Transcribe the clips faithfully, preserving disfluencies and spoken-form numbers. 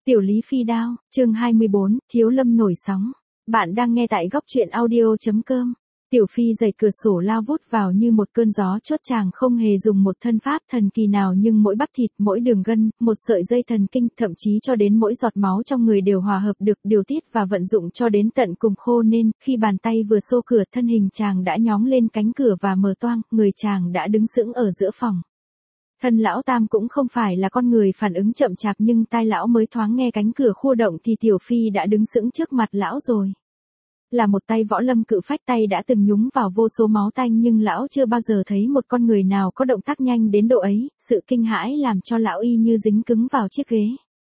Tiểu Lý Phi Đao, chương hai mươi bốn, Thiếu Lâm nổi sóng. Bạn đang nghe tại góc truyện audio.com. Tiểu Phi giày cửa sổ lao vút vào như một cơn gió chốt, chàng không hề dùng một thân pháp thần kỳ nào, nhưng mỗi bắp thịt, mỗi đường gân, một sợi dây thần kinh, thậm chí cho đến mỗi giọt máu trong người đều hòa hợp được, điều tiết và vận dụng cho đến tận cùng khô, nên khi bàn tay vừa xô cửa, thân hình chàng đã nhóng lên cánh cửa và mở toang, người chàng đã đứng sững ở giữa phòng. Thân lão Tam cũng không phải là con người phản ứng chậm chạp, nhưng tai lão mới thoáng nghe cánh cửa khua động thì Tiểu Phi đã đứng sững trước mặt lão rồi. Là một tay võ lâm cự phách, tay đã từng nhúng vào vô số máu tanh, nhưng lão chưa bao giờ thấy một con người nào có động tác nhanh đến độ ấy, sự kinh hãi làm cho lão y như dính cứng vào chiếc ghế.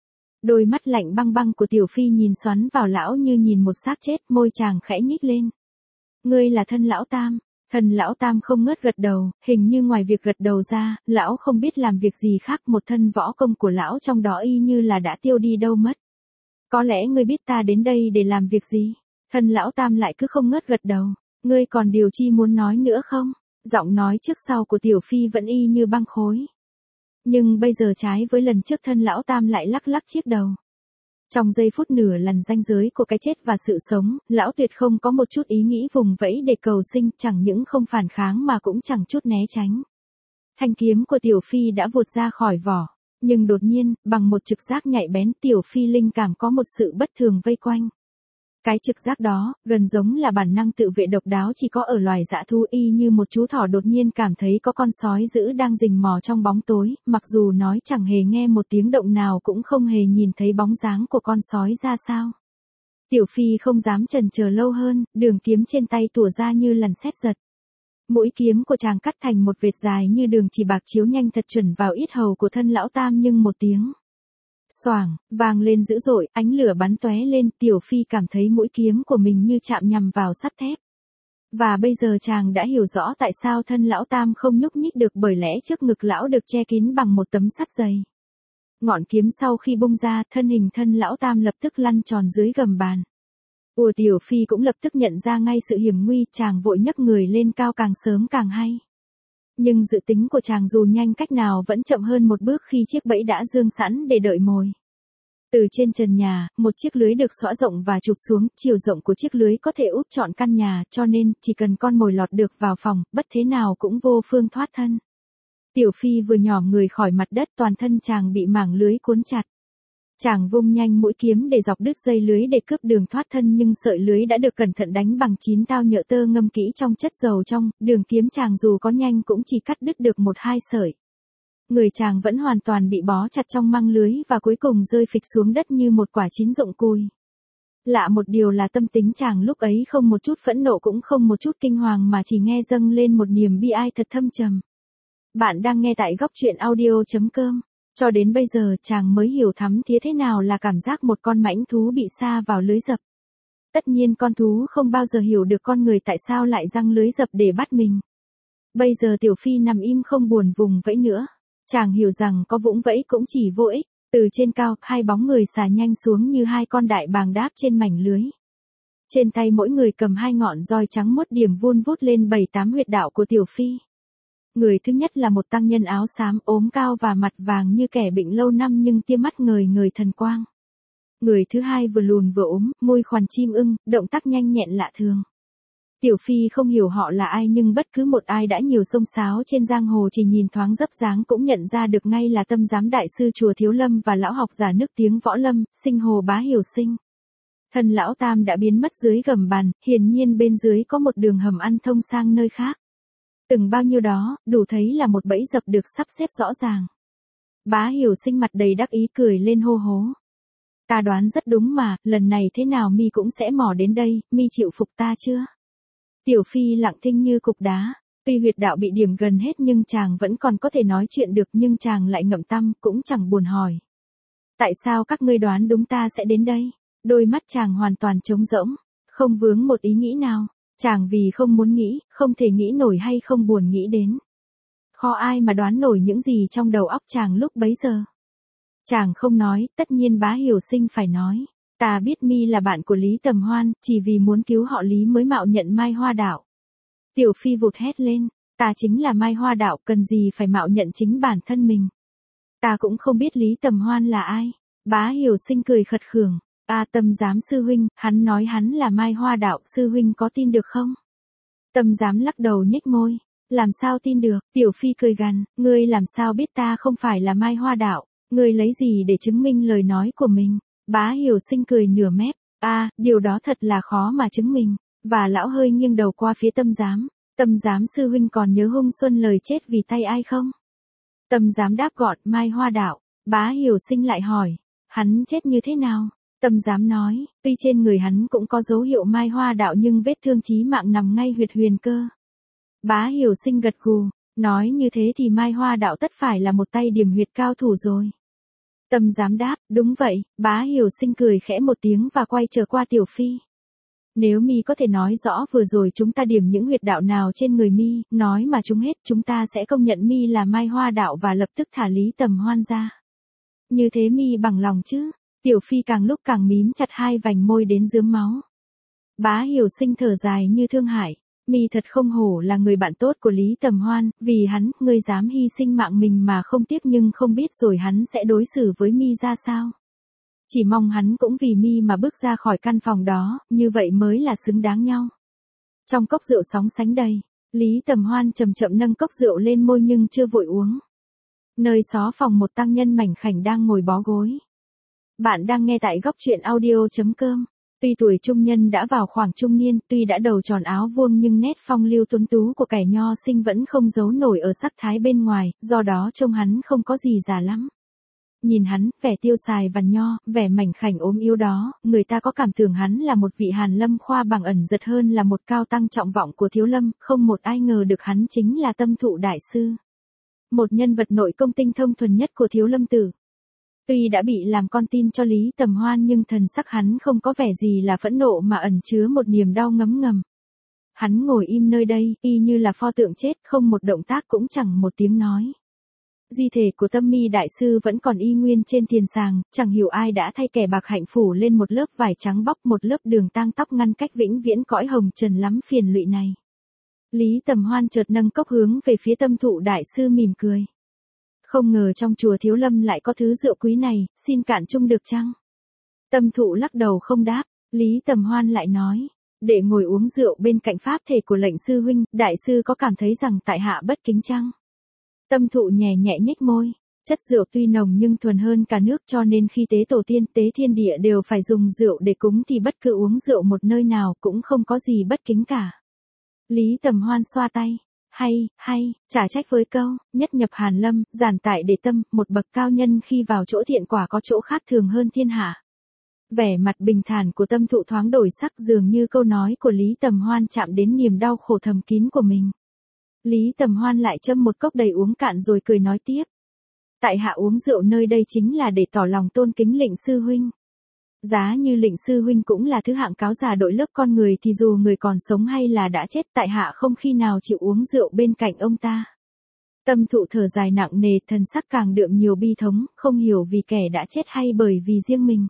Đôi mắt lạnh băng băng của Tiểu Phi nhìn xoắn vào lão như nhìn một xác chết, môi chàng khẽ nhích lên. Ngươi là thân lão Tam. Thần lão Tam không ngớt gật đầu, hình như ngoài việc gật đầu ra, lão không biết làm việc gì khác, một thân võ công của lão trong đó y như là đã tiêu đi đâu mất. Có lẽ ngươi biết ta đến đây để làm việc gì? Thần lão Tam lại cứ không ngớt gật đầu. Ngươi còn điều chi muốn nói nữa không? Giọng nói trước sau của Tiểu Phi vẫn y như băng khối. Nhưng bây giờ trái với lần trước, thân lão Tam lại lắc lắc chiếc đầu. Trong giây phút nửa lần ranh giới của cái chết và sự sống, lão tuyệt không có một chút ý nghĩ vùng vẫy để cầu sinh, chẳng những không phản kháng mà cũng chẳng chút né tránh. Thanh kiếm của Tiểu Phi đã vụt ra khỏi vỏ, nhưng đột nhiên, bằng một trực giác nhạy bén, Tiểu Phi linh cảm có một sự bất thường vây quanh. Cái trực giác đó, gần giống là bản năng tự vệ độc đáo chỉ có ở loài dã thú, y như một chú thỏ đột nhiên cảm thấy có con sói dữ đang rình mò trong bóng tối, mặc dù nói chẳng hề nghe một tiếng động nào, cũng không hề nhìn thấy bóng dáng của con sói ra sao. Tiểu Phi không dám chần chờ lâu hơn, đường kiếm trên tay tủa ra như lần sét giật. Mũi kiếm của chàng cắt thành một vệt dài như đường chỉ bạc chiếu nhanh thật chuẩn vào yết hầu của thân lão Tam, nhưng một tiếng xoảng vang lên dữ dội, ánh lửa bắn tóe lên, Tiểu Phi cảm thấy mũi kiếm của mình như chạm nhằm vào sắt thép. Và bây giờ chàng đã hiểu rõ tại sao thân lão Tam không nhúc nhích được, bởi lẽ trước ngực lão được che kín bằng một tấm sắt dày. Ngọn kiếm sau khi bung ra, thân hình thân lão Tam lập tức lăn tròn dưới gầm bàn. Ùa Tiểu Phi cũng lập tức nhận ra ngay sự hiểm nguy, chàng vội nhấc người lên cao, càng sớm càng hay. Nhưng dự tính của chàng dù nhanh cách nào vẫn chậm hơn một bước khi chiếc bẫy đã dương sẵn để đợi mồi. Từ trên trần nhà, một chiếc lưới được xõa rộng và chụp xuống, chiều rộng của chiếc lưới có thể úp trọn căn nhà, cho nên chỉ cần con mồi lọt được vào phòng, bất thế nào cũng vô phương thoát thân. Tiểu Phi vừa nhỏm người khỏi mặt đất, toàn thân chàng bị mảng lưới cuốn chặt. Chàng vung nhanh mũi kiếm để dọc đứt dây lưới để cướp đường thoát thân, nhưng sợi lưới đã được cẩn thận đánh bằng chín tao nhựa tơ ngâm kỹ trong chất dầu trong, đường kiếm chàng dù có nhanh cũng chỉ cắt đứt được một hai sợi. Người chàng vẫn hoàn toàn bị bó chặt trong măng lưới và cuối cùng rơi phịch xuống đất như một quả chín rụng cùi. Lạ một điều là tâm tính chàng lúc ấy không một chút phẫn nộ, cũng không một chút kinh hoàng, mà chỉ nghe dâng lên một niềm bi ai thật thâm trầm. Bạn đang nghe tại góc truyện audio.com. Cho đến bây giờ chàng mới hiểu thắm thía thế nào là cảm giác một con mãnh thú bị sa vào lưới dập. Tất nhiên con thú không bao giờ hiểu được con người tại sao lại giăng lưới dập để bắt mình. Bây giờ Tiểu Phi nằm im không buồn vùng vẫy nữa. Chàng hiểu rằng có vũng vẫy cũng chỉ vô ích. Từ trên cao, hai bóng người xà nhanh xuống như hai con đại bàng đáp trên mảnh lưới. Trên tay mỗi người cầm hai ngọn roi trắng muốt, điểm vun vút lên bảy tám huyệt đạo của Tiểu Phi. Người thứ nhất là một tăng nhân áo xám, ốm cao và mặt vàng như kẻ bệnh lâu năm, nhưng tia mắt ngời ngời thần quang. Người thứ hai vừa lùn vừa ốm, môi khoằn chim ưng, động tác nhanh nhẹn lạ thường. Tiểu Phi không hiểu họ là ai, nhưng bất cứ một ai đã nhiều xông xáo trên giang hồ chỉ nhìn thoáng dấp dáng cũng nhận ra được ngay là Tâm Giám đại sư chùa Thiếu Lâm và lão học giả nước tiếng võ lâm, Sinh Hồ Bá Hiểu Sinh. Thân lão Tam đã biến mất dưới gầm bàn, hiển nhiên bên dưới có một đường hầm ăn thông sang nơi khác. Từng bao nhiêu đó, đủ thấy là một bẫy dập được sắp xếp rõ ràng. Bá Hiểu Sinh mặt đầy đắc ý cười lên hô hố. Ta đoán rất đúng mà, lần này thế nào mi cũng sẽ mò đến đây, mi chịu phục ta chưa? Tiểu Phi lặng thinh như cục đá, tuy huyệt đạo bị điểm gần hết nhưng chàng vẫn còn có thể nói chuyện được, nhưng chàng lại ngậm tăm, cũng chẳng buồn hỏi. Tại sao các ngươi đoán đúng ta sẽ đến đây? Đôi mắt chàng hoàn toàn trống rỗng, không vướng một ý nghĩ nào. Chàng vì không muốn nghĩ, không thể nghĩ nổi hay không buồn nghĩ đến. Khó ai mà đoán nổi những gì trong đầu óc chàng lúc bấy giờ. Chàng không nói, tất nhiên Bá Hiểu Sinh phải nói. Ta biết mi là bạn của Lý Tầm Hoan, chỉ vì muốn cứu họ Lý mới mạo nhận Mai Hoa Đạo. Tiểu Phi vụt hét lên, ta chính là Mai Hoa Đạo, cần gì phải mạo nhận chính bản thân mình. Ta cũng không biết Lý Tầm Hoan là ai. Bá Hiểu Sinh cười khật khưởng, a Tâm Giám sư huynh, hắn nói hắn là Mai Hoa đạo, sư huynh có tin được không? Tâm Giám lắc đầu nhếch môi, làm sao tin được, Tiểu Phi cười gằn, ngươi làm sao biết ta không phải là Mai Hoa đạo, ngươi lấy gì để chứng minh lời nói của mình? Bá Hiểu Sinh cười nửa mép, a điều đó thật là khó mà chứng minh, và lão hơi nghiêng đầu qua phía Tâm Giám, Tâm Giám sư huynh còn nhớ Hung Xuân lời chết vì tay ai không? Tâm Giám đáp gọn, Mai Hoa đạo. Bá Hiểu Sinh lại hỏi, hắn chết như thế nào? Tâm Giám nói, tuy trên người hắn cũng có dấu hiệu Mai Hoa đạo nhưng vết thương chí mạng nằm ngay huyệt huyền cơ. Bá Hiểu Sinh gật gù, nói như thế thì Mai Hoa đạo tất phải là một tay điểm huyệt cao thủ rồi. Tâm Giám đáp, đúng vậy. Bá Hiểu Sinh cười khẽ một tiếng và quay trở qua Tiểu Phi. Nếu mi có thể nói rõ vừa rồi chúng ta điểm những huyệt đạo nào trên người mi, nói mà chúng hết, chúng ta sẽ công nhận mi là Mai Hoa đạo và lập tức thả Lý Tầm Hoan ra. Như thế mi bằng lòng chứ? Tiểu Phi càng lúc càng mím chặt hai vành môi đến rướm máu. Bá Hiểu Sinh thở dài như thương hại, mi thật không hổ là người bạn tốt của Lý Tầm Hoan, vì hắn, ngươi dám hy sinh mạng mình mà không tiếc, nhưng không biết rồi hắn sẽ đối xử với mi ra sao. Chỉ mong hắn cũng vì mi mà bước ra khỏi căn phòng đó, như vậy mới là xứng đáng nhau. Trong cốc rượu sóng sánh đầy, Lý Tầm Hoan chậm chậm nâng cốc rượu lên môi nhưng chưa vội uống. Nơi xó phòng một tăng nhân mảnh khảnh đang ngồi bó gối. Bạn đang nghe tại góc truyện audio.com. Tuy tuổi trung nhân đã vào khoảng trung niên, tuy đã đầu tròn áo vuông nhưng nét phong lưu tuấn tú của kẻ nho sinh vẫn không giấu nổi ở sắc thái bên ngoài, do đó trông hắn không có gì già lắm. Nhìn hắn, vẻ tiêu xài vằn nho, vẻ mảnh khảnh ốm yếu đó, người ta có cảm tưởng hắn là một vị Hàn Lâm khoa bằng ẩn giật hơn là một cao tăng trọng vọng của Thiếu Lâm, không một ai ngờ được hắn chính là Tâm Thụ đại sư. Một nhân vật nội công tinh thông thuần nhất của Thiếu Lâm tử. Tuy đã bị làm con tin cho Lý Tầm Hoan nhưng thần sắc hắn không có vẻ gì là phẫn nộ mà ẩn chứa một niềm đau ngấm ngầm. Hắn ngồi im nơi đây, y như là pho tượng chết, không một động tác cũng chẳng một tiếng nói. Di thể của Tâm Mi đại sư vẫn còn y nguyên trên thiền sàng, chẳng hiểu ai đã thay kẻ bạc hạnh phủ lên một lớp vải trắng bóc, một lớp đường tang tóc ngăn cách vĩnh viễn cõi hồng trần lắm phiền lụy này. Lý Tầm Hoan chợt nâng cốc hướng về phía Tâm Thụ đại sư mỉm cười. Không ngờ trong chùa Thiếu Lâm lại có thứ rượu quý này, xin cạn chung được chăng? Tâm Thụ lắc đầu không đáp, Lý Tầm Hoan lại nói, để ngồi uống rượu bên cạnh pháp thể của lệnh sư huynh, đại sư có cảm thấy rằng tại hạ bất kính chăng? Tâm Thụ nhẹ nhẹ nhếch môi, chất rượu tuy nồng nhưng thuần hơn cả nước, cho nên khi tế tổ tiên, tế thiên địa đều phải dùng rượu để cúng, thì bất cứ uống rượu một nơi nào cũng không có gì bất kính cả. Lý Tầm Hoan xoa tay. Hay, hay, chả trách với câu, nhất nhập Hàn Lâm, giản tại để tâm, một bậc cao nhân khi vào chỗ thiện quả có chỗ khác thường hơn thiên hạ. Vẻ mặt bình thản của Tâm Thụ thoáng đổi sắc, dường như câu nói của Lý Tầm Hoan chạm đến niềm đau khổ thầm kín của mình. Lý Tầm Hoan lại châm một cốc đầy uống cạn rồi cười nói tiếp. Tại hạ uống rượu nơi đây chính là để tỏ lòng tôn kính lệnh sư huynh. Giá như lệnh sư huynh cũng là thứ hạng cáo già đội lớp con người thì dù người còn sống hay là đã chết, tại hạ không khi nào chịu uống rượu bên cạnh ông ta. Tâm Thụ thở dài nặng nề, thần sắc càng đượm nhiều bi thống, không hiểu vì kẻ đã chết hay bởi vì riêng mình.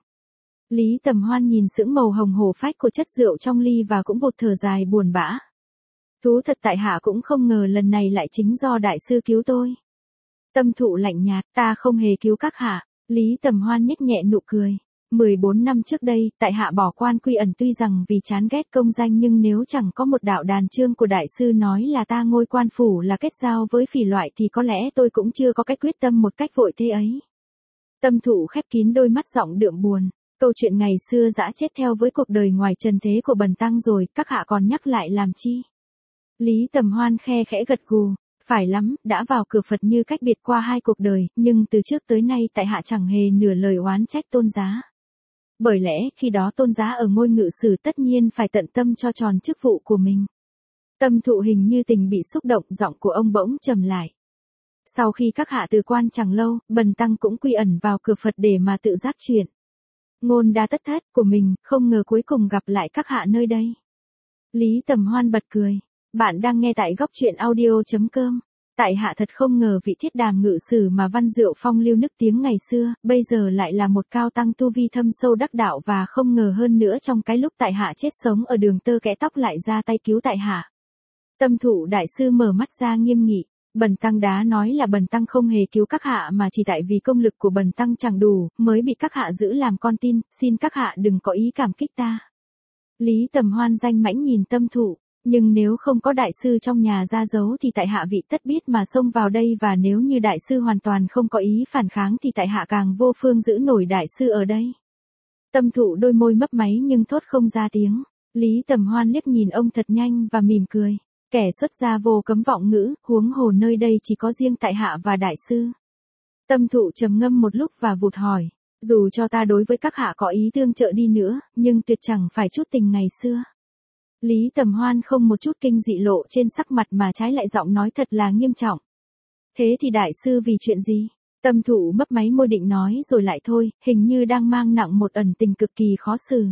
Lý Tầm Hoan nhìn sững màu hồng hổ phách của chất rượu trong ly và cũng vụt thở dài buồn bã. Thú thật tại hạ cũng không ngờ lần này lại chính do đại sư cứu tôi. Tâm Thụ lạnh nhạt, ta không hề cứu các hạ. Lý Tầm Hoan nhếch nhẹ nụ cười. mười bốn năm trước đây, tại hạ bỏ quan quy ẩn tuy rằng vì chán ghét công danh, nhưng nếu chẳng có một đạo đàn chương của đại sư nói là ta ngôi quan phủ là kết giao với phỉ loại thì có lẽ tôi cũng chưa có cách quyết tâm một cách vội thế ấy. Tâm Thụ khép kín đôi mắt giọng đượm buồn. Câu chuyện ngày xưa dã chết theo với cuộc đời ngoài trần thế của bần tăng rồi, các hạ còn nhắc lại làm chi? Lý Tầm Hoan khe khẽ gật gù. Phải lắm, đã vào cửa Phật như cách biệt qua hai cuộc đời, nhưng từ trước tới nay tại hạ chẳng hề nửa lời oán trách tôn giá. Bởi lẽ khi đó tôn giá ở ngôi ngự sử tất nhiên phải tận tâm cho tròn chức vụ của mình. Tâm Thụ hình như tình bị xúc động, giọng của ông bỗng trầm lại. Sau khi các hạ từ quan chẳng lâu, bần tăng cũng quy ẩn vào cửa Phật để mà tự giác chuyện ngôn đa tất thất của mình, không ngờ cuối cùng gặp lại các hạ nơi đây. Lý Tầm Hoan bật cười. Bạn đang nghe tại góc truyện audio.com. Tại hạ thật không ngờ vị thiết đàm ngự sử mà văn diệu phong lưu nức tiếng ngày xưa, bây giờ lại là một cao tăng tu vi thâm sâu đắc đạo, và không ngờ hơn nữa trong cái lúc tại hạ chết sống ở đường tơ kẽ tóc lại ra tay cứu tại hạ. Tâm Thụ đại sư mở mắt ra nghiêm nghị. Bần tăng đã nói là bần tăng không hề cứu các hạ mà chỉ tại vì công lực của bần tăng chẳng đủ, mới bị các hạ giữ làm con tin, xin các hạ đừng có ý cảm kích ta. Lý Tầm Hoan danh mãnh nhìn Tâm Thụ, nhưng nếu không có đại sư trong nhà ra giấu thì tại hạ vị tất biết mà xông vào đây, và nếu như đại sư hoàn toàn không có ý phản kháng thì tại hạ càng vô phương giữ nổi đại sư ở đây. Tâm Thụ đôi môi mấp máy nhưng thốt không ra tiếng. Lý Tầm Hoan liếc nhìn ông thật nhanh và mỉm cười. Kẻ xuất gia vô cấm vọng ngữ, huống hồ nơi đây chỉ có riêng tại hạ và đại sư. Tâm Thụ trầm ngâm một lúc và vụt hỏi, dù cho ta đối với các hạ có ý tương trợ đi nữa, nhưng tuyệt chẳng phải chút tình ngày xưa. Lý Tầm Hoan không một chút kinh dị lộ trên sắc mặt mà trái lại giọng nói thật là nghiêm trọng. Thế thì đại sư vì chuyện gì? Tâm Thụ mấp máy môi định nói rồi lại thôi, hình như đang mang nặng một ẩn tình cực kỳ khó xử.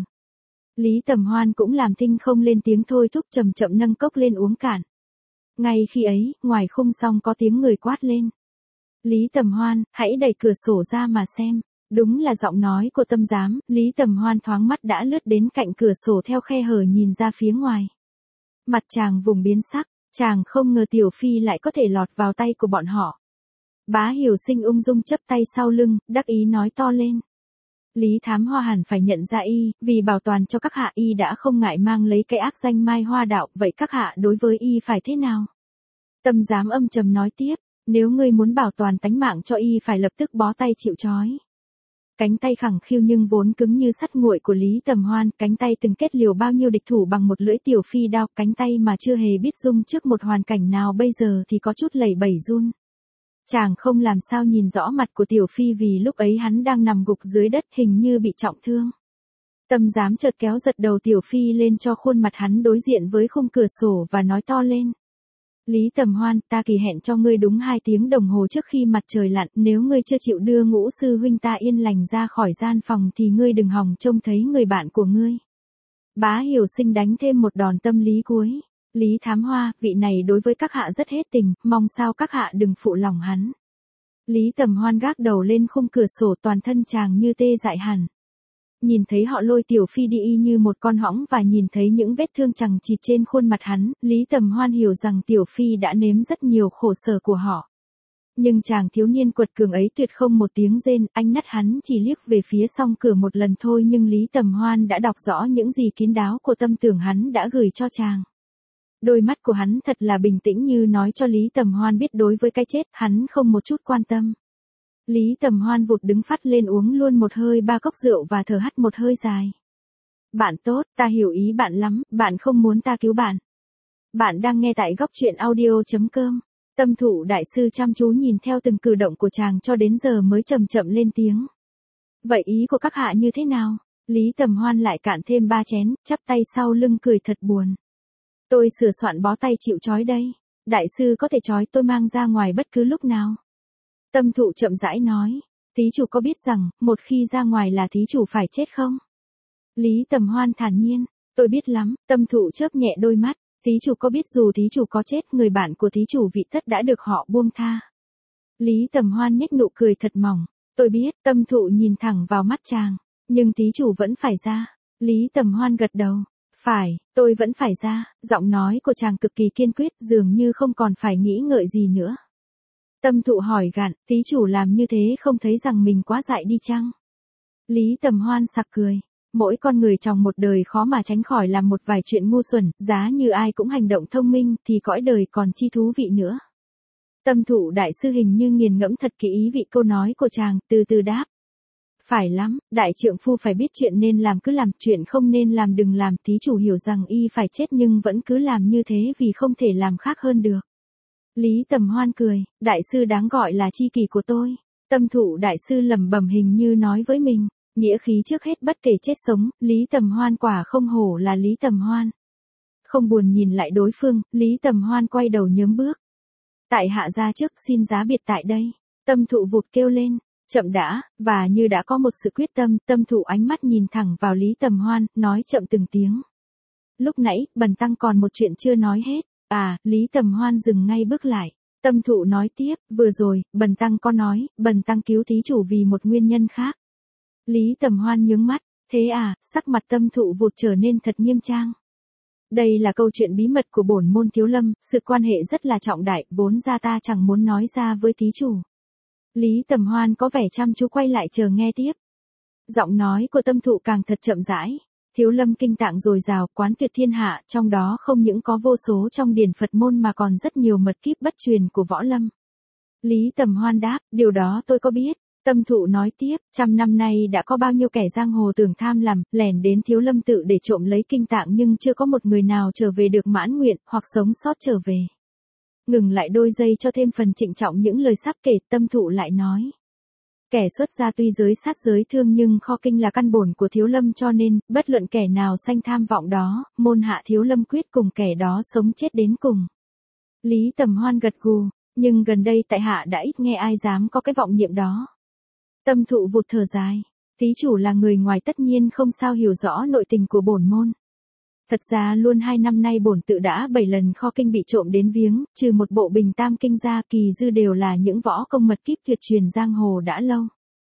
Lý Tầm Hoan cũng làm thinh không lên tiếng thôi thúc, chậm chậm nâng cốc lên uống cạn. Ngay khi ấy, ngoài khung song có tiếng người quát lên. Lý Tầm Hoan, hãy đẩy cửa sổ ra mà xem. Đúng là giọng nói của Tâm Giám. Lý Tầm Hoan thoáng mắt đã lướt đến cạnh cửa sổ theo khe hở nhìn ra phía ngoài. Mặt chàng vùng biến sắc, chàng không ngờ Tiểu Phi lại có thể lọt vào tay của bọn họ. Bá Hiểu Sinh ung dung chắp tay sau lưng, đắc ý nói to lên. Lý Thám Hoa hẳn phải nhận ra y, vì bảo toàn cho các hạ y đã không ngại mang lấy cái ác danh Mai Hoa Đạo, vậy các hạ đối với y phải thế nào? Tâm Giám âm trầm nói tiếp, nếu ngươi muốn bảo toàn tánh mạng cho y phải lập tức bó tay chịu trói. Cánh tay khẳng khiu nhưng vốn cứng như sắt nguội của Lý Tầm Hoan, cánh tay từng kết liều bao nhiêu địch thủ bằng một lưỡi tiểu phi đao, cánh tay mà chưa hề biết dung trước một hoàn cảnh nào bây giờ thì có chút lẩy bẩy run. Chàng không làm sao nhìn rõ mặt của Tiểu Phi vì lúc ấy hắn đang nằm gục dưới đất hình như bị trọng thương. Tâm Giám chợt kéo giật đầu Tiểu Phi lên cho khuôn mặt hắn đối diện với khung cửa sổ và nói to lên. Lý Tầm Hoan, ta kỳ hẹn cho ngươi đúng hai tiếng đồng hồ trước khi mặt trời lặn, nếu ngươi chưa chịu đưa Ngũ sư huynh ta yên lành ra khỏi gian phòng thì ngươi đừng hòng trông thấy người bạn của ngươi. Bá Hiểu Sinh đánh thêm một đòn tâm lý cuối. Lý Thám Hoa, vị này đối với các hạ rất hết tình, mong sao các hạ đừng phụ lòng hắn. Lý Tầm Hoan gác đầu lên khung cửa sổ, toàn thân chàng như tê dại hẳn. Nhìn thấy họ lôi Tiểu Phi đi y như một con hõng và nhìn thấy những vết thương chằng chịt trên khuôn mặt hắn, Lý Tầm Hoan hiểu rằng Tiểu Phi đã nếm rất nhiều khổ sở của họ. Nhưng chàng thiếu niên quật cường ấy tuyệt không một tiếng rên, ánh mắt hắn chỉ liếc về phía song cửa một lần thôi, nhưng Lý Tầm Hoan đã đọc rõ những gì kín đáo của tâm tưởng hắn đã gửi cho chàng. Đôi mắt của hắn thật là bình tĩnh như nói cho Lý Tầm Hoan biết đối với cái chết, hắn không một chút quan tâm. Lý Tầm Hoan vụt đứng phắt lên uống luôn một hơi ba cốc rượu và thở hắt một hơi dài. Bạn tốt, ta hiểu ý bạn lắm, bạn không muốn ta cứu bạn. Bạn đang nghe tại góc truyện audio chấm com. Tâm Thụ đại sư chăm chú nhìn theo từng cử động của chàng cho đến giờ mới chậm chậm lên tiếng. Vậy ý của các hạ như thế nào? Lý Tầm Hoan lại cạn thêm ba chén, chắp tay sau lưng cười thật buồn. Tôi sửa soạn bó tay chịu trói đây. Đại sư có thể trói tôi mang ra ngoài bất cứ lúc nào. Tâm Thụ chậm rãi nói. Thí chủ có biết rằng, một khi ra ngoài là thí chủ phải chết không? Lý Tầm Hoan thản nhiên. Tôi biết lắm. Tâm Thụ chớp nhẹ đôi mắt. Thí chủ có biết dù thí chủ có chết, người bạn của thí chủ vị tất đã được họ buông tha. Lý Tầm Hoan nhếch nụ cười thật mỏng. Tôi biết. Tâm Thụ nhìn thẳng vào mắt chàng. Nhưng thí chủ vẫn phải ra. Lý Tầm Hoan gật đầu. Phải, tôi vẫn phải ra. Giọng nói của chàng cực kỳ kiên quyết, dường như không còn phải nghĩ ngợi gì nữa. Tâm Thụ hỏi gạn, thí chủ làm như thế không thấy rằng mình quá dại đi chăng? Lý Tầm Hoan sặc cười. Mỗi con người trong một đời khó mà tránh khỏi làm một vài chuyện ngu xuẩn, giá như ai cũng hành động thông minh thì cõi đời còn chi thú vị nữa. Tâm Thụ đại sư hình như nghiền ngẫm thật kỹ ý vị câu nói của chàng, từ từ đáp. Phải lắm, đại trượng phu phải biết chuyện nên làm cứ làm, chuyện không nên làm đừng làm. Thí chủ hiểu rằng y phải chết nhưng vẫn cứ làm như thế vì không thể làm khác hơn được. Lý Tầm Hoan cười, đại sư đáng gọi là tri kỷ của tôi. Tâm Thụ đại sư lẩm bẩm hình như nói với mình, nghĩa khí trước hết bất kể chết sống. Lý Tầm Hoan quả không hổ là Lý Tầm Hoan. Không buồn nhìn lại đối phương, Lý Tầm Hoan quay đầu nhớm bước. Tại hạ ra trước, xin giá biệt tại đây. Tâm Thụ vụt kêu lên. Chậm đã, và như đã có một sự quyết tâm, Tâm Thụ ánh mắt nhìn thẳng vào Lý Tầm Hoan, nói chậm từng tiếng. Lúc nãy, bần tăng còn một chuyện chưa nói hết. À, Lý Tầm Hoan dừng ngay bước lại. Tâm Thụ nói tiếp, vừa rồi, bần tăng có nói, bần tăng cứu thí chủ vì một nguyên nhân khác. Lý Tầm Hoan nhướng mắt, thế à, sắc mặt Tâm Thụ vụt trở nên thật nghiêm trang. Đây là câu chuyện bí mật của bổn môn Thiếu Lâm, sự quan hệ rất là trọng đại, vốn ra ta chẳng muốn nói ra với thí chủ. Lý Tầm Hoan có vẻ chăm chú quay lại chờ nghe tiếp. Giọng nói của Tâm Thụ càng thật chậm rãi. Thiếu Lâm kinh tạng dồi dào, quán tuyệt thiên hạ, trong đó không những có vô số trong điển Phật môn mà còn rất nhiều mật kíp bất truyền của võ lâm. Lý Tầm Hoan đáp, điều đó tôi có biết. Tâm Thụ nói tiếp, trăm năm nay đã có bao nhiêu kẻ giang hồ tưởng tham lầm, lẻn đến Thiếu Lâm tự để trộm lấy kinh tạng nhưng chưa có một người nào trở về được mãn nguyện, hoặc sống sót trở về. Ngừng lại đôi giây cho thêm phần trịnh trọng những lời sắp kể, Tâm Thụ lại nói. Kẻ xuất gia tuy giới sát giới thương nhưng kho kinh là căn bổn của Thiếu Lâm cho nên, bất luận kẻ nào sanh tham vọng đó, môn hạ Thiếu Lâm quyết cùng kẻ đó sống chết đến cùng. Lý Tầm Hoan gật gù, nhưng gần đây tại hạ đã ít nghe ai dám có cái vọng niệm đó. Tâm Thụ vụt thở dài, thí chủ là người ngoài tất nhiên không sao hiểu rõ nội tình của bổn môn. Thật ra luôn hai năm nay bổn tự đã bảy lần kho kinh bị trộm đến viếng, trừ một bộ bình tam kinh ra kỳ dư đều là những võ công mật kíp tuyệt truyền giang hồ đã lâu.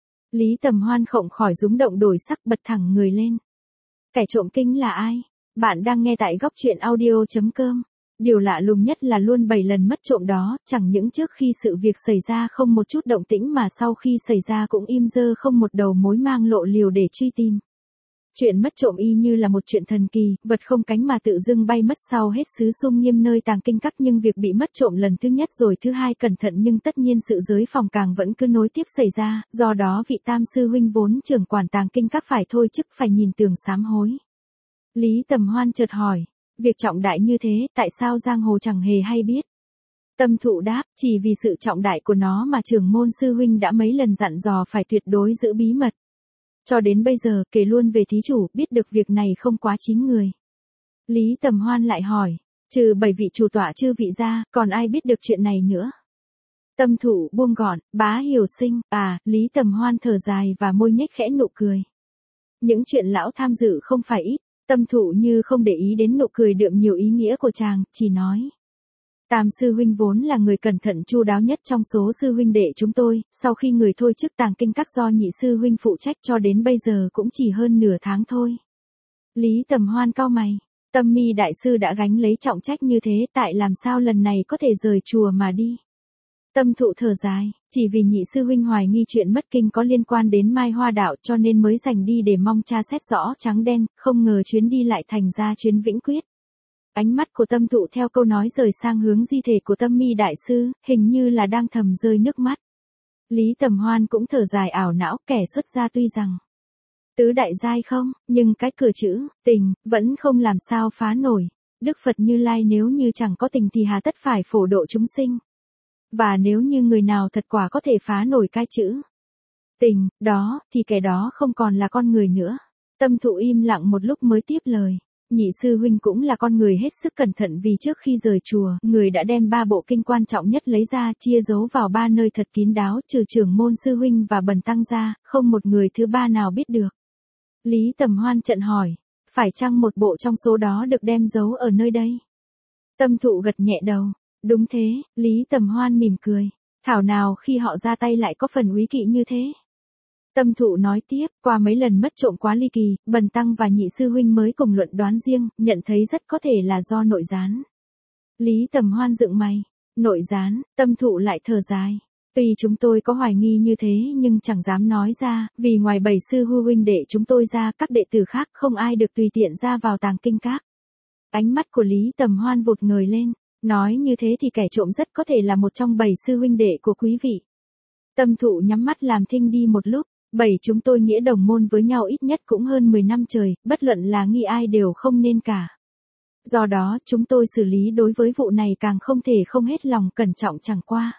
Lý Tầm Hoan khổng khỏi rúng động đổi sắc bật thẳng người lên. Kẻ trộm kinh là ai? Bạn đang nghe tại góc truyện audio.com. Điều lạ lùng nhất là luôn bảy lần mất trộm đó, chẳng những trước khi sự việc xảy ra không một chút động tĩnh mà sau khi xảy ra cũng im dơ không một đầu mối mang lộ liều để truy tìm. Chuyện mất trộm y như là một chuyện thần kỳ, vật không cánh mà tự dưng bay mất sau hết xứ Sung Nghiêm nơi tàng kinh các, nhưng việc bị mất trộm lần thứ nhất rồi thứ hai cẩn thận nhưng tất nhiên sự giới phòng càng vẫn cứ nối tiếp xảy ra, do đó vị tam sư huynh vốn trưởng quản tàng kinh các phải thôi chức phải nhìn tường sám hối. Lý Tầm Hoan chợt hỏi, việc trọng đại như thế, tại sao giang hồ chẳng hề hay biết? Tâm Thụ đáp, chỉ vì sự trọng đại của nó mà trưởng môn sư huynh đã mấy lần dặn dò phải tuyệt đối giữ bí mật. Cho đến bây giờ, kể luôn về thí chủ, biết được việc này không quá chín người. Lý Tầm Hoan lại hỏi, trừ bảy vị chủ tọa chư vị ra, còn ai biết được chuyện này nữa? Tâm Thụ buông gọn, Bá Hiểu Sinh, à, Lý Tầm Hoan thở dài và môi nhếch khẽ nụ cười. Những chuyện lão tham dự không phải ít. Tâm Thụ như không để ý đến nụ cười đượm nhiều ý nghĩa của chàng, chỉ nói. Tam sư huynh vốn là người cẩn thận chu đáo nhất trong số sư huynh đệ chúng tôi, sau khi người thôi chức tàng kinh các do nhị sư huynh phụ trách cho đến bây giờ cũng chỉ hơn nửa tháng thôi. Lý Tầm Hoan cau mày, Tâm Mi đại sư đã gánh lấy trọng trách như thế, tại làm sao lần này có thể rời chùa mà đi? Tâm Thụ thở dài, chỉ vì nhị sư huynh hoài nghi chuyện mất kinh có liên quan đến Mai Hoa đạo cho nên mới dành đi để mong tra xét rõ trắng đen, không ngờ chuyến đi lại thành ra chuyến vĩnh quyết. Ánh mắt của Tâm Thụ theo câu nói rời sang hướng di thể của Tâm Mi đại sư, hình như là đang thầm rơi nước mắt. Lý Tầm Hoan cũng thở dài ảo não, kẻ xuất gia tuy rằng tứ đại giai không, nhưng cái cửa chữ tình vẫn không làm sao phá nổi. Đức Phật Như Lai nếu như chẳng có tình thì hà tất phải phổ độ chúng sinh. Và nếu như người nào thật quả có thể phá nổi cái chữ tình đó, thì kẻ đó không còn là con người nữa. Tâm Thụ im lặng một lúc mới tiếp lời. Nhị sư huynh cũng là con người hết sức cẩn thận vì trước khi rời chùa, người đã đem ba bộ kinh quan trọng nhất lấy ra chia giấu vào ba nơi thật kín đáo, trừ trưởng môn sư huynh và bần tăng ra, không một người thứ ba nào biết được. Lý Tầm Hoan trận hỏi, phải chăng một bộ trong số đó được đem giấu ở nơi đây? Tâm Thụ gật nhẹ đầu. Đúng thế, Lý Tầm Hoan mỉm cười. Thảo nào khi họ ra tay lại có phần úy kỵ như thế. Tâm Thụ nói tiếp, qua mấy lần mất trộm quá ly kỳ, bần tăng và nhị sư huynh mới cùng luận đoán riêng, nhận thấy rất có thể là do nội gián. Lý Tầm Hoan dựng mày. Nội gián, Tâm Thụ lại thở dài. Tuy chúng tôi có hoài nghi như thế nhưng chẳng dám nói ra, vì ngoài bảy sư hu huynh đệ chúng tôi ra, các đệ tử khác không ai được tùy tiện ra vào tàng kinh các. Ánh mắt của Lý Tầm Hoan vụt ngời lên. Nói như thế thì kẻ trộm rất có thể là một trong bảy sư huynh đệ của quý vị. Tâm Thụ nhắm mắt làm thinh đi một lúc, bảy chúng tôi nghĩa đồng môn với nhau ít nhất cũng hơn mười năm trời, bất luận là nghi ai đều không nên cả. Do đó chúng tôi xử lý đối với vụ này càng không thể không hết lòng cẩn trọng chẳng qua.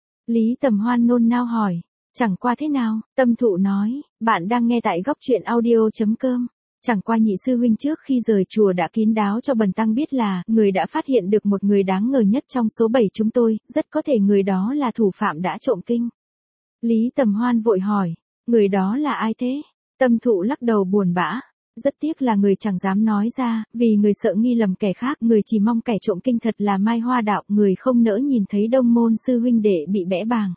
Lý Tầm Hoan nôn nao hỏi, chẳng qua thế nào? Tâm Thụ nói, bạn đang nghe tại góc truyện audio.com. Chẳng qua nhị sư huynh trước khi rời chùa đã kín đáo cho bần tăng biết là, người đã phát hiện được một người đáng ngờ nhất trong số bảy chúng tôi, rất có thể người đó là thủ phạm đã trộm kinh. Lý Tầm Hoan vội hỏi, người đó là ai thế? Tâm Thụ lắc đầu buồn bã, rất tiếc là người chẳng dám nói ra, vì người sợ nghi lầm kẻ khác, người chỉ mong kẻ trộm kinh thật là Mai Hoa đạo, người không nỡ nhìn thấy đông môn sư huynh đệ bị bẽ bàng.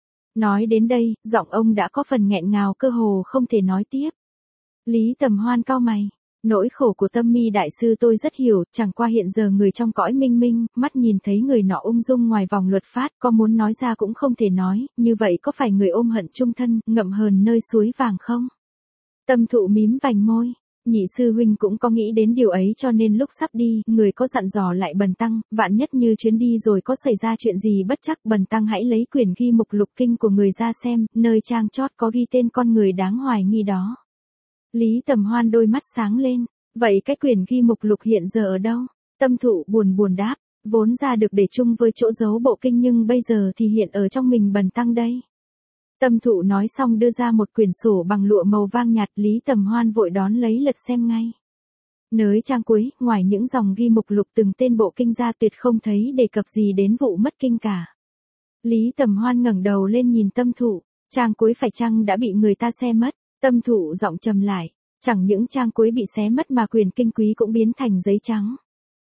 Nói đến đây, giọng ông đã có phần nghẹn ngào cơ hồ không thể nói tiếp. Lý Tầm Hoan cau mày, Nỗi khổ của Tâm Mi đại sư tôi rất hiểu, chẳng qua hiện giờ người trong cõi minh minh, mắt nhìn thấy người nọ ung dung ngoài vòng luật pháp, có muốn nói ra cũng không thể nói, như vậy có phải người ôm hận chung thân, ngậm hờn nơi suối vàng không? Tâm Thụ mím vành môi. Nhị sư huynh cũng có nghĩ đến điều ấy cho nên lúc sắp đi, người có dặn dò lại Bần tăng, vạn nhất như chuyến đi rồi có xảy ra chuyện gì bất chắc, Bần tăng hãy lấy quyển ghi mục lục kinh của người ra xem, nơi trang chót có ghi tên con người đáng hoài nghi đó. Lý Tầm Hoan đôi mắt sáng lên, vậy cái quyển ghi mục lục hiện giờ ở đâu? Tâm Thụ buồn buồn đáp, vốn ra được để chung với chỗ giấu bộ kinh nhưng bây giờ thì hiện ở trong mình Bần tăng đây. Tâm Thụ nói xong đưa ra một quyển sổ bằng lụa màu vàng nhạt, Lý Tầm Hoan vội đón lấy lật xem ngay. Nới trang cuối, ngoài những dòng ghi mục lục từng tên bộ kinh ra tuyệt không thấy đề cập gì đến vụ mất kinh cả. Lý Tầm Hoan ngẩng đầu lên nhìn Tâm Thụ, trang cuối phải chăng đã bị người ta xé mất? Tâm Thụ giọng trầm lại, chẳng những trang cuối bị xé mất mà quyển kinh quý cũng biến thành giấy trắng.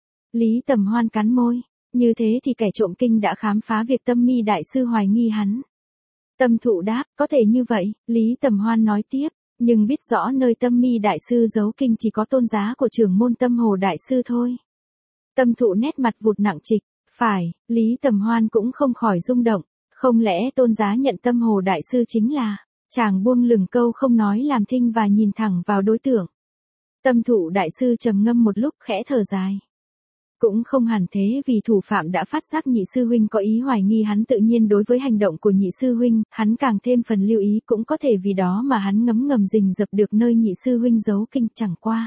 Lý Tầm Hoan cắn môi, như thế thì kẻ trộm kinh đã khám phá việc Tâm Mi đại sư hoài nghi hắn. Tâm Thụ đáp, có thể như vậy, Lý Tầm Hoan nói tiếp, nhưng biết rõ nơi Tâm Mi đại sư giấu kinh chỉ có tôn giá của trưởng môn Tâm Hồ đại sư thôi. Tâm Thụ nét mặt vụt nặng trịch, phải, Lý Tầm Hoan cũng không khỏi rung động, không lẽ tôn giá nhận Tâm Hồ đại sư chính là, chàng buông lửng câu không nói làm thinh và nhìn thẳng vào đối tượng. Tâm Thụ đại sư trầm ngâm một lúc khẽ thở dài. Cũng không hẳn thế, vì thủ phạm đã phát giác nhị sư huynh có ý hoài nghi hắn, tự nhiên đối với hành động của nhị sư huynh, hắn càng thêm phần lưu ý, cũng có thể vì đó mà hắn ngấm ngầm rình rập được nơi nhị sư huynh giấu kinh. Chẳng qua.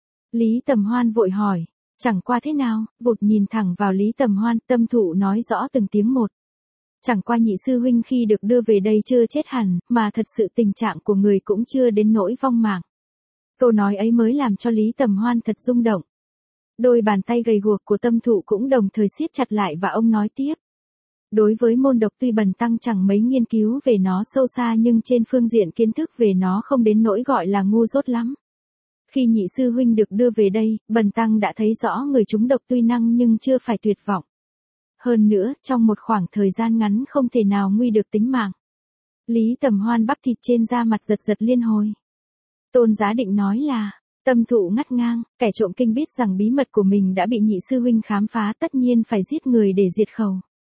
Lý Tầm Hoan vội hỏi, chẳng qua thế nào? Vụt nhìn thẳng vào Lý Tầm Hoan, Tâm Thụ nói rõ từng tiếng một. Chẳng qua nhị sư huynh khi được đưa về đây chưa chết hẳn, mà thật sự tình trạng của người cũng chưa đến nỗi vong mạng. Câu nói ấy mới làm cho Lý Tầm Hoan thật rung động. Đôi bàn tay gầy guộc của Tâm Thụ cũng đồng thời siết chặt lại và ông nói tiếp. Đối với môn độc tuy Bần tăng chẳng mấy nghiên cứu về nó sâu xa nhưng trên phương diện kiến thức về nó không đến nỗi gọi là ngu dốt lắm. Khi nhị sư huynh được đưa về đây, Bần tăng đã thấy rõ người chúng độc tuy năng nhưng chưa phải tuyệt vọng. Hơn nữa, trong một khoảng thời gian ngắn không thể nào nguy được tính mạng. Lý Tầm Hoan bắp thịt trên da mặt giật giật liên hồi. Tôn giá định nói là, Tâm Thụ ngắt ngang, kẻ trộm kinh biết rằng bí mật của mình đã bị nhị sư huynh khám phá, tất nhiên phải giết người để diệt khẩu.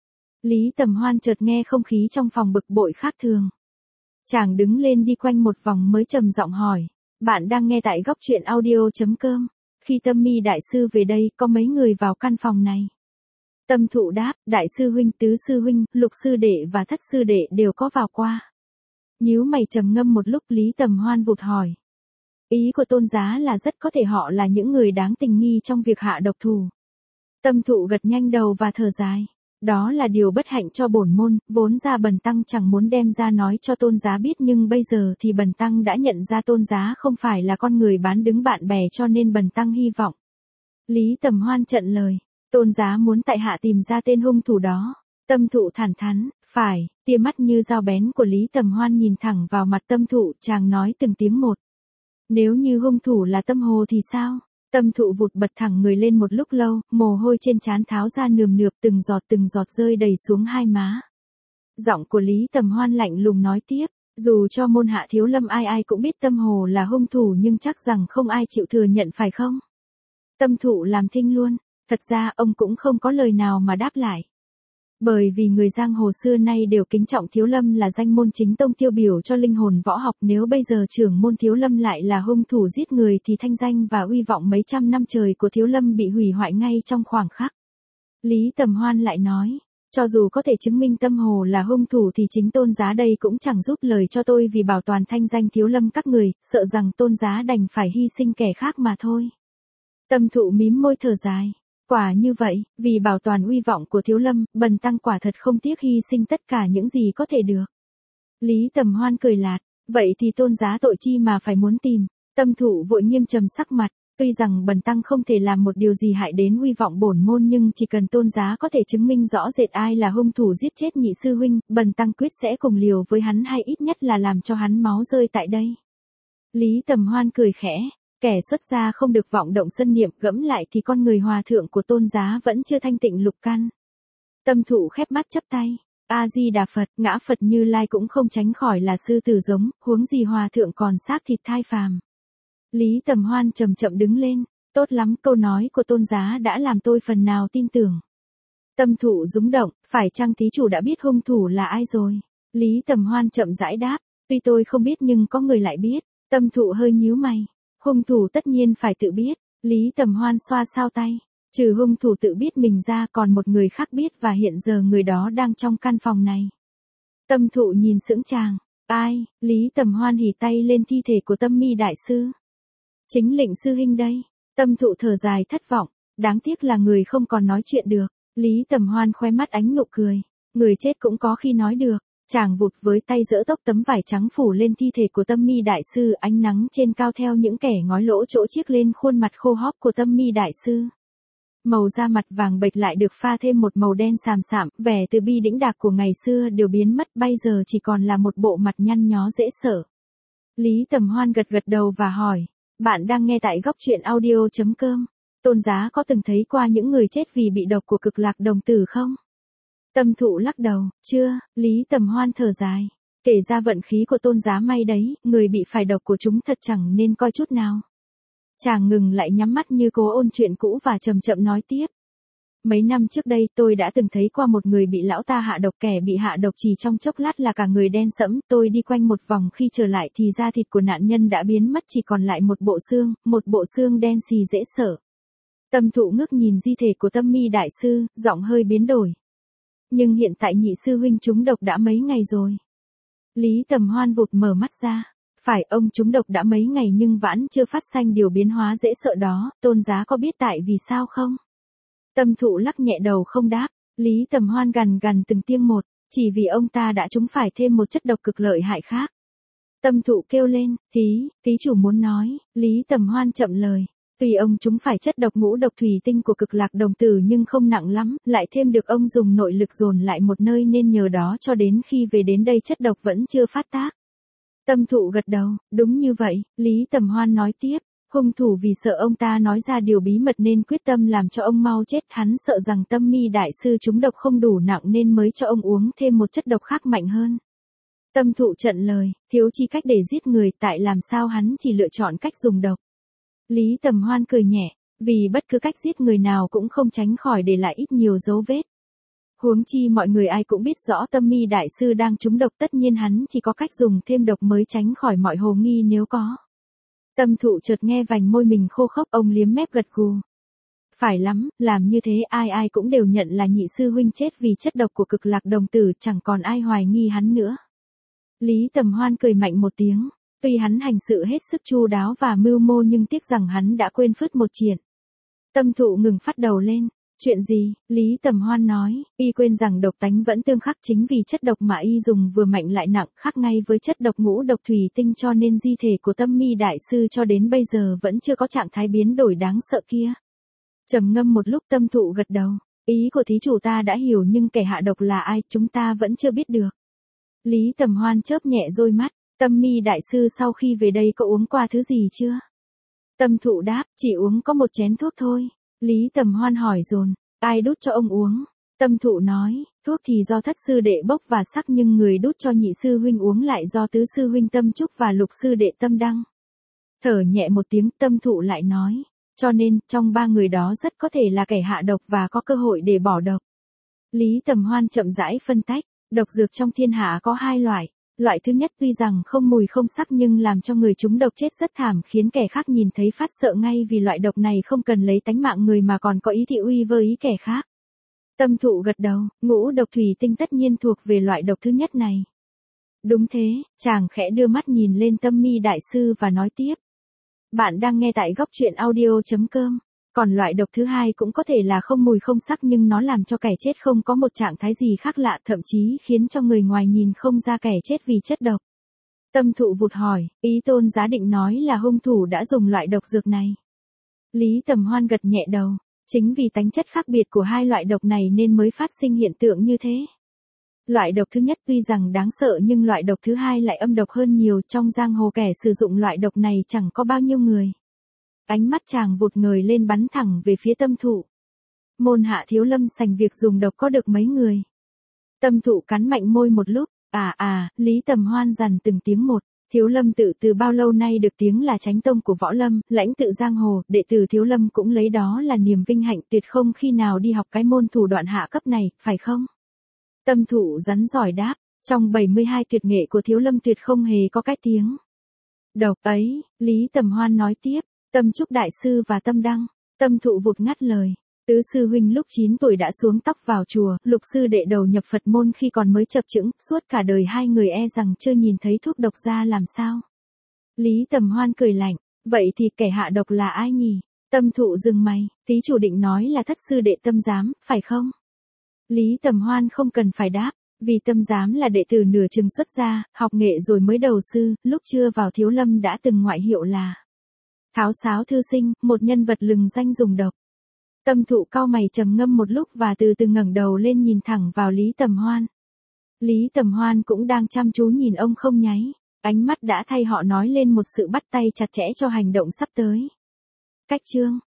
Lý Tầm Hoan chợt nghe không khí trong phòng bực bội khác thường. Chàng đứng lên đi quanh một vòng mới trầm giọng hỏi, bạn đang nghe tại góc truyện audio chấm com. Khi Tâm Mi đại sư về đây, có mấy người vào căn phòng này? Tâm Thụ đáp, đại sư huynh, tứ sư huynh, lục sư đệ và thất sư đệ đều có vào qua. Nhíu mày trầm ngâm một lúc, Lý Tầm Hoan vụt hỏi. Ý của tôn giá là rất có thể họ là những người đáng tình nghi trong việc hạ độc thủ. Tâm Thụ gật nhanh đầu và thở dài. Đó là điều bất hạnh cho bổn môn, vốn ra Bần tăng chẳng muốn đem ra nói cho tôn giá biết nhưng bây giờ thì Bần tăng đã nhận ra tôn giá không phải là con người bán đứng bạn bè cho nên Bần tăng hy vọng. Lý Tầm Hoan chặn lời. Tôn giá muốn tại hạ tìm ra tên hung thủ đó. Tâm Thụ thản thắn, phải, tia mắt như dao bén của Lý Tầm Hoan nhìn thẳng vào mặt Tâm Thụ, chàng nói từng tiếng một. Nếu như hung thủ là Tâm Hồ thì sao? Tâm Thụ vụt bật thẳng người lên một lúc lâu, mồ hôi trên trán tháo ra nườm nượp, từng giọt từng giọt rơi đầy xuống hai má. Giọng của Lý Tầm Hoan lạnh lùng nói tiếp, dù cho môn hạ thiếu lâm ai ai cũng biết Tâm Hồ là hung thủ nhưng chắc rằng không ai chịu thừa nhận phải không? Tâm Thụ làm thinh luôn, thật ra ông cũng không có lời nào mà đáp lại. Bởi vì người giang hồ xưa nay đều kính trọng thiếu lâm là danh môn chính tông tiêu biểu cho linh hồn võ học, nếu bây giờ trưởng môn thiếu lâm lại là hung thủ giết người thì thanh danh và uy vọng mấy trăm năm trời của thiếu lâm bị hủy hoại ngay trong khoảng khắc. Lý Tầm Hoan lại nói, cho dù có thể chứng minh Tâm Hồ là hung thủ thì chính tôn giá đây cũng chẳng giúp lời cho tôi, vì bảo toàn thanh danh thiếu lâm các người, sợ rằng tôn giá đành phải hy sinh kẻ khác mà thôi. Tâm Thụ mím môi thở dài. Quả như vậy, vì bảo toàn uy vọng của thiếu lâm, Bần tăng quả thật không tiếc hy sinh tất cả những gì có thể được. Lý Tầm Hoan cười lạt, vậy thì tôn giá tội chi mà phải muốn tìm? Tâm Thụ vội nghiêm trầm sắc mặt, tuy rằng Bần tăng không thể làm một điều gì hại đến uy vọng bổn môn nhưng chỉ cần tôn giá có thể chứng minh rõ rệt ai là hung thủ giết chết nhị sư huynh, Bần tăng quyết sẽ cùng liều với hắn hay ít nhất là làm cho hắn máu rơi tại đây. Lý Tầm Hoan cười khẽ. Kẻ xuất gia không được vọng động sân niệm, gẫm lại thì con người hòa thượng của tôn giá vẫn chưa thanh tịnh lục căn. Tâm Thụ khép mắt chắp tay. A-di-đà Phật, ngã Phật Như Lai cũng không tránh khỏi là sư tử giống, huống gì hòa thượng còn xác thịt thai phàm. Lý Tầm Hoan chậm chậm đứng lên, tốt lắm, câu nói của Tôn Giá đã làm tôi phần nào tin tưởng. Tâm Thụ rúng động, phải chăng thí chủ đã biết hung thủ là ai rồi? Lý Tầm Hoan chậm rãi đáp, tuy tôi không biết nhưng có người lại biết. Tâm Thụ hơi nhíu mày, hung thủ tất nhiên phải tự biết. Lý Tầm Hoan xoa sao tay, trừ hung thủ tự biết mình ra còn một người khác biết và hiện giờ người đó đang trong căn phòng này. Tâm Thụ nhìn sững chàng, ai? Lý Tầm Hoan hỉ tay lên thi thể của Tâm Mi đại sư. Chính Lệnh sư huynh đây. Tâm Thụ thở dài thất vọng, đáng tiếc là người không còn nói chuyện được. Lý Tầm Hoan khóe mắt ánh nụ cười, người chết cũng có khi nói được. Chàng vụt với tay giỡ tóc tấm vải trắng phủ lên thi thể của Tâm Mi đại sư, ánh nắng trên cao theo những kẻ ngói lỗ chỗ chiếc lên khuôn mặt khô hóp của Tâm Mi đại sư. Màu da mặt vàng bệch lại được pha thêm một màu đen xàm xạm, vẻ từ bi đĩnh đạc của ngày xưa đều biến mất, bây giờ chỉ còn là một bộ mặt nhăn nhó dễ sợ. Lý Tầm Hoan gật gật đầu và hỏi, bạn đang nghe tại góc truyện audio chấm com. Tôn Giá có từng thấy qua những người chết vì bị độc của Cực Lạc Đồng Tử không? Tâm Thụ lắc đầu, chưa. Lý Tầm Hoan thở dài, kể ra vận khí của Tôn Giá may đấy, người bị phải độc của chúng thật chẳng nên coi chút nào. Chàng ngừng lại nhắm mắt như cố ôn chuyện cũ và chậm chậm nói tiếp. Mấy năm trước đây tôi đã từng thấy qua một người bị lão ta hạ độc, kẻ bị hạ độc chỉ trong chốc lát là cả người đen sẫm, tôi đi quanh một vòng khi trở lại thì da thịt của nạn nhân đã biến mất, chỉ còn lại một bộ xương, một bộ xương đen xì dễ sợ. Tâm Thụ ngước nhìn di thể của Tâm Mi đại sư, giọng hơi biến đổi. Nhưng hiện tại nhị sư huynh trúng độc đã mấy ngày rồi. Lý Tầm Hoan vụt mở mắt ra. Phải, ông trúng độc đã mấy ngày nhưng vẫn chưa phát sinh điều biến hóa dễ sợ đó, Tôn Giá có biết tại vì sao không? Tâm Thụ lắc nhẹ đầu không đáp. Lý Tầm Hoan gằn gằn từng tiếng một, chỉ vì ông ta đã trúng phải thêm một chất độc cực lợi hại khác. Tâm Thụ kêu lên, thí, thí chủ muốn nói. Lý Tầm Hoan chậm lời. Tuy ông chúng phải chất độc ngũ độc thủy tinh của Cực Lạc Đồng Tử nhưng không nặng lắm, lại thêm được ông dùng nội lực dồn lại một nơi nên nhờ đó cho đến khi về đến đây chất độc vẫn chưa phát tác. Tâm Thụ gật đầu, đúng như vậy. Lý Tầm Hoan nói tiếp, hung thủ vì sợ ông ta nói ra điều bí mật nên quyết tâm làm cho ông mau chết, hắn sợ rằng Tâm Mi đại sư trúng độc không đủ nặng nên mới cho ông uống thêm một chất độc khác mạnh hơn. Tâm Thụ trận lời, thiếu chi cách để giết người, tại làm sao hắn chỉ lựa chọn cách dùng độc. Lý Tầm Hoan cười nhẹ, vì bất cứ cách giết người nào cũng không tránh khỏi để lại ít nhiều dấu vết. Huống chi mọi người ai cũng biết rõ Tâm Mi đại sư đang trúng độc, tất nhiên hắn chỉ có cách dùng thêm độc mới tránh khỏi mọi hồ nghi nếu có. Tâm Thụ chợt nghe vành môi mình khô khốc, ông liếm mép gật gù. Phải lắm, làm như thế ai ai cũng đều nhận là nhị sư huynh chết vì chất độc của Cực Lạc Đồng Tử, chẳng còn ai hoài nghi hắn nữa. Lý Tầm Hoan cười mạnh một tiếng. Tuy hắn hành sự hết sức chu đáo và mưu mô nhưng tiếc rằng hắn đã quên phứt một chuyện. Tâm Thụ ngừng phát đầu lên. Chuyện gì? Lý Tầm Hoan nói, y quên rằng độc tánh vẫn tương khắc, chính vì chất độc mà y dùng vừa mạnh lại nặng, khác ngay với chất độc ngũ độc thủy tinh, cho nên di thể của Tâm Mi đại sư cho đến bây giờ vẫn chưa có trạng thái biến đổi đáng sợ kia. Trầm ngâm một lúc, Tâm Thụ gật đầu, ý của thí chủ ta đã hiểu nhưng kẻ hạ độc là ai chúng ta vẫn chưa biết được. Lý Tầm Hoan chớp nhẹ đôi mắt. Tâm Mi đại sư sau khi về đây có uống qua thứ gì chưa? Tâm Thụ đáp, chỉ uống có một chén thuốc thôi. Lý Tầm Hoan hỏi dồn, ai đút cho ông uống? Tâm Thụ nói, thuốc thì do thất sư đệ bốc và sắc nhưng người đút cho nhị sư huynh uống lại do tứ sư huynh Tâm Trúc và lục sư đệ Tâm Đăng. Thở nhẹ một tiếng, Tâm Thụ lại nói, cho nên trong ba người đó rất có thể là kẻ hạ độc và có cơ hội để bỏ độc. Lý Tầm Hoan chậm rãi phân tách, độc dược trong thiên hạ có hai loại. Loại thứ nhất tuy rằng không mùi không sắc nhưng làm cho người trúng độc chết rất thảm, khiến kẻ khác nhìn thấy phát sợ ngay, vì loại độc này không cần lấy tánh mạng người mà còn có ý thị uy với ý kẻ khác. Tâm Thụ gật đầu, ngũ độc thủy tinh tất nhiên thuộc về loại độc thứ nhất này. Đúng thế, chàng khẽ đưa mắt nhìn lên Tâm Mi đại sư và nói tiếp. Bạn đang nghe tại góc truyện audio chấm com. Còn loại độc thứ hai cũng có thể là không mùi không sắc nhưng nó làm cho kẻ chết không có một trạng thái gì khác lạ, thậm chí khiến cho người ngoài nhìn không ra kẻ chết vì chất độc. Tâm Thụ vụt hỏi, ý Tôn Giá định nói là hung thủ đã dùng loại độc dược này. Lý Tầm Hoan gật nhẹ đầu, chính vì tánh chất khác biệt của hai loại độc này nên mới phát sinh hiện tượng như thế. Loại độc thứ nhất tuy rằng đáng sợ nhưng loại độc thứ hai lại âm độc hơn nhiều, trong giang hồ kẻ sử dụng loại độc này chẳng có bao nhiêu người. Ánh mắt chàng vụt ngời lên bắn thẳng về phía Tâm Thụ. Môn hạ Thiếu Lâm sành việc dùng độc có được mấy người? Tâm Thụ cắn mạnh môi một lúc, à à, Lý Tầm Hoan dằn từng tiếng một, Thiếu Lâm tự từ bao lâu nay được tiếng là chánh tông của võ lâm, lãnh tự giang hồ, đệ tử Thiếu Lâm cũng lấy đó là niềm vinh hạnh, tuyệt không khi nào đi học cái môn thủ đoạn hạ cấp này, phải không? Tâm thụ rắn giỏi đáp, trong bảy mươi hai tuyệt nghệ của Thiếu Lâm tuyệt không hề có cái tiếng độc ấy. Lý Tầm Hoan nói tiếp, Tâm Trúc đại sư và Tâm Đăng. Tâm thụ vụt ngắt lời, tứ sư huynh lúc chín tuổi đã xuống tóc vào chùa, lục sư đệ đầu nhập Phật môn khi còn mới chập chững, suốt cả đời hai người e rằng chưa nhìn thấy thuốc độc ra làm sao. Lý Tầm Hoan cười lạnh, vậy thì kẻ hạ độc là ai nhỉ? Tâm thụ dừng mày, thí chủ định nói là thất sư đệ Tâm Giám, phải không? Lý Tầm Hoan không cần phải đáp, vì Tâm Giám là đệ tử nửa chừng xuất gia, học nghệ rồi mới đầu sư, lúc chưa vào Thiếu Lâm đã từng ngoại hiệu là Tháo Sáo thư sinh, một nhân vật lừng danh dùng độc. Tâm thụ cau mày trầm ngâm một lúc và từ từ ngẩng đầu lên nhìn thẳng vào Lý Tầm Hoan. Lý Tầm Hoan cũng đang chăm chú nhìn ông không nháy, ánh mắt đã thay họ nói lên một sự bắt tay chặt chẽ cho hành động sắp tới. Cách chương